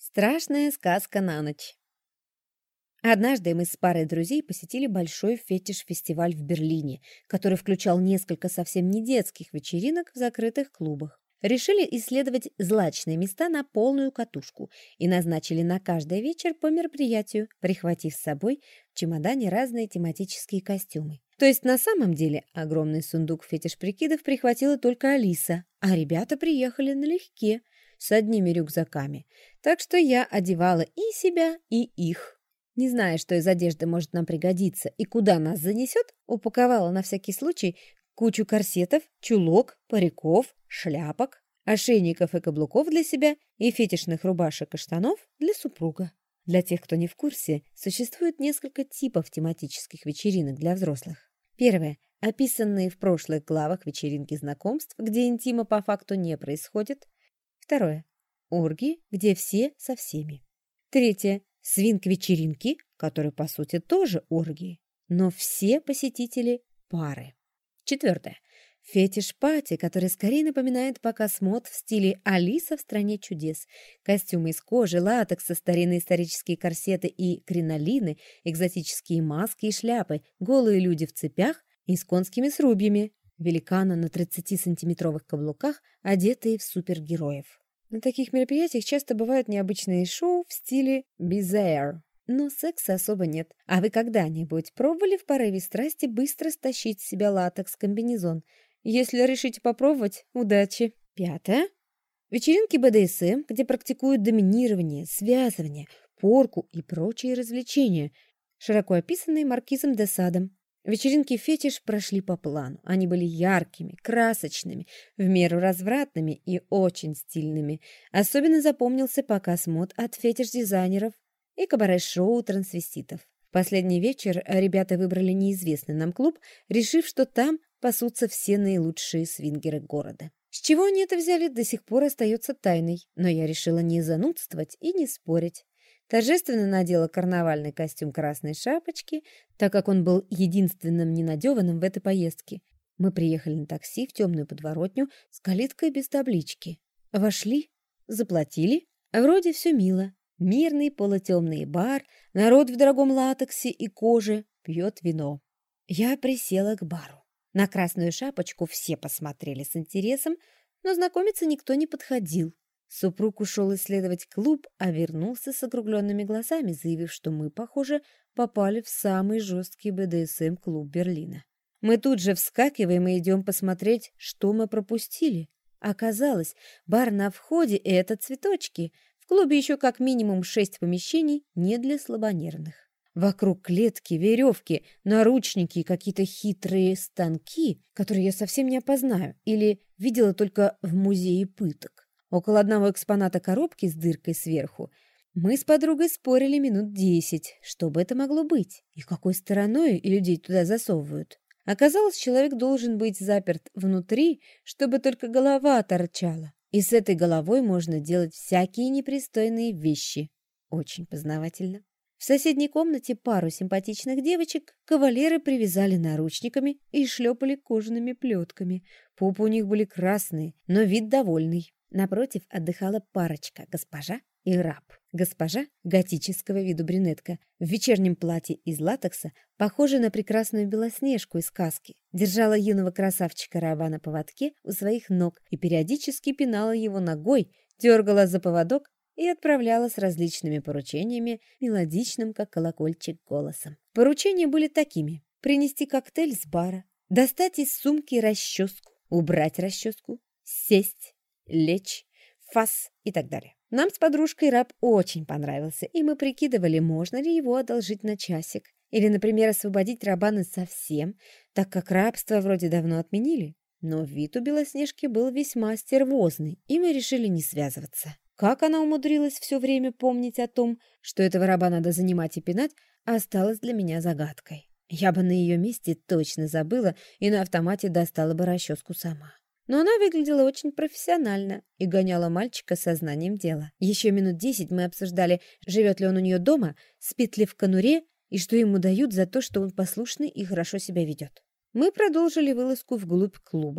Страшная сказка на ночь. Однажды мы с парой друзей посетили большой фетиш-фестиваль в Берлине, который включал несколько совсем не детских вечеринок в закрытых клубах. Решили исследовать злачные места на полную катушку и назначили на каждый вечер по мероприятию, прихватив с собой в чемодане разные тематические костюмы. То есть на самом деле огромный сундук фетиш-прикидов прихватила только Алиса, а ребята приехали налегке, с одними рюкзаками. Так что я одевала и себя, и их. Не зная, что из одежды может нам пригодиться и куда нас занесет, упаковала на всякий случай кучу корсетов, чулок, париков, шляпок, ошейников и каблуков для себя и фетишных рубашек и штанов для супруга. Для тех, кто не в курсе, существует несколько типов тематических вечеринок для взрослых. Первое. Описанные в прошлых главах вечеринки знакомств, где интима по факту не происходит. Второе. Оргии, где все со всеми. Третье. Свинг-вечеринки, которые, по сути, тоже оргии, но все посетители – пары. Четвертое. Фетиш-пати, который скорее напоминает показ мод в стиле «Алиса в стране чудес». Костюмы из кожи, латекса, старинные исторические корсеты и кринолины, экзотические маски и шляпы, голые люди в цепях и с конскими срубьями, великаны на 30-сантиметровых каблуках, одетые в супергероев. На таких мероприятиях часто бывают необычные шоу в стиле «Bizarre», но секса особо нет. А вы когда-нибудь пробовали в порыве страсти быстро стащить с себя латекс-комбинезон? Если решите попробовать, удачи! Пятое. Вечеринки БДСМ, где практикуют доминирование, связывание, порку и прочие развлечения, широко описанные Маркизом де Садом. Вечеринки фетиш прошли по плану. Они были яркими, красочными, в меру развратными и очень стильными. Особенно запомнился показ мод от фетиш-дизайнеров и кабаре-шоу трансвеститов. В последний вечер ребята выбрали неизвестный нам клуб, решив, что там пасутся все наилучшие свингеры города. С чего они это взяли, до сих пор остается тайной, но я решила не занудствовать и не спорить. Торжественно надела карнавальный костюм красной шапочки, так как он был единственным ненадеванным в этой поездке. Мы приехали на такси в темную подворотню с калиткой без таблички. Вошли, заплатили, вроде все мило. Мирный полутемный бар, народ в дорогом латексе и коже пьет вино. Я присела к бару. На красную шапочку все посмотрели с интересом, но знакомиться никто не подходил. Супруг ушел исследовать клуб, а вернулся с округленными глазами, заявив, что мы, похоже, попали в самый жесткий БДСМ-клуб Берлина. Мы тут же вскакиваем и идем посмотреть, что мы пропустили. Оказалось, бар на входе — это цветочки. В клубе еще как минимум 6 помещений не для слабонервных. Вокруг клетки, веревки, наручники и какие-то хитрые станки, которые я совсем не опознаю или видела только в музее пыток. Около одного экспоната коробки с дыркой сверху мы с подругой спорили минут 10, что бы это могло быть и какой стороной людей туда засовывают. Оказалось, человек должен быть заперт внутри, чтобы только голова торчала. И с этой головой можно делать всякие непристойные вещи. Очень познавательно. В соседней комнате пару симпатичных девочек кавалеры привязали наручниками и шлепали кожаными плетками. Попы у них были красные, но вид довольный. Напротив отдыхала парочка, госпожа и раб. Госпожа, готического виду брюнетка, в вечернем платье из латекса, похожая на прекрасную Белоснежку из сказки, держала юного красавчика-раба на поводке у своих ног и периодически пинала его ногой, дергала за поводок и отправляла с различными поручениями, мелодичным, как колокольчик, голосом. Поручения были такими: принести коктейль с бара, достать из сумки расческу, убрать расческу, сесть, лечь, фас и так далее. Нам с подружкой раб очень понравился, и мы прикидывали, можно ли его одолжить на часик. Или, например, освободить раба совсем, так как рабство вроде давно отменили. Но вид у Белоснежки был весьма стервозный, и мы решили не связываться. Как она умудрилась все время помнить о том, что этого раба надо занимать и пинать, осталось для меня загадкой. Я бы на ее месте точно забыла и на автомате достала бы расческу сама. Но она выглядела очень профессионально и гоняла мальчика сознанием дела. Еще минут 10 мы обсуждали, живет ли он у нее дома, спит ли в конуре и что ему дают за то, что он послушный и хорошо себя ведет. Мы продолжили вылазку вглубь клуба.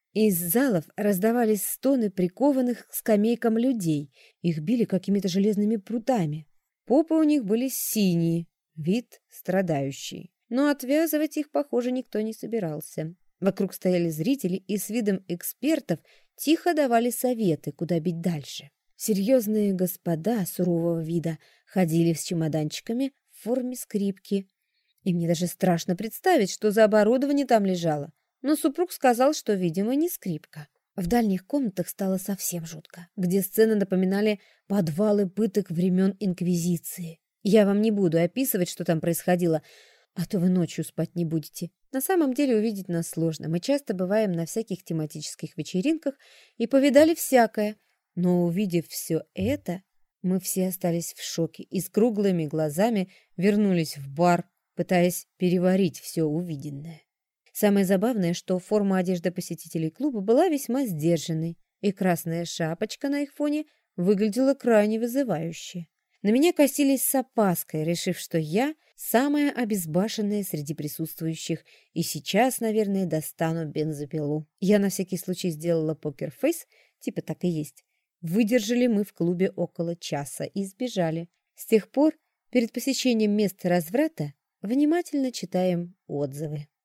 Из залов раздавались стоны прикованных к скамейкам людей. Их били какими-то железными прутами. Попы у них были синие, вид страдающий. Но отвязывать их, похоже, никто не собирался. Вокруг стояли зрители и с видом экспертов тихо давали советы, куда бить дальше. Серьезные господа сурового вида ходили с чемоданчиками в форме скрипки. И мне даже страшно представить, что за оборудование там лежало. Но супруг сказал, что, видимо, не скрипка. В дальних комнатах стало совсем жутко, где сцены напоминали подвалы пыток времен Инквизиции. Я вам не буду описывать, что там происходило, а то вы ночью спать не будете. На самом деле увидеть нас сложно. Мы часто бываем на всяких тематических вечеринках и повидали всякое. Но увидев все это, мы все остались в шоке и с круглыми глазами вернулись в бар, пытаясь переварить все увиденное. Самое забавное, что форма одежды посетителей клуба была весьма сдержанной, и красная шапочка на их фоне выглядела крайне вызывающе. На меня косились с опаской, решив, что я самая обезбашенная среди присутствующих, и сейчас, наверное, достану бензопилу. Я на всякий случай сделала покерфейс, типа так и есть. Выдержали мы в клубе около часа и сбежали. С тех пор, перед посещением места разврата, внимательно читаем отзывы.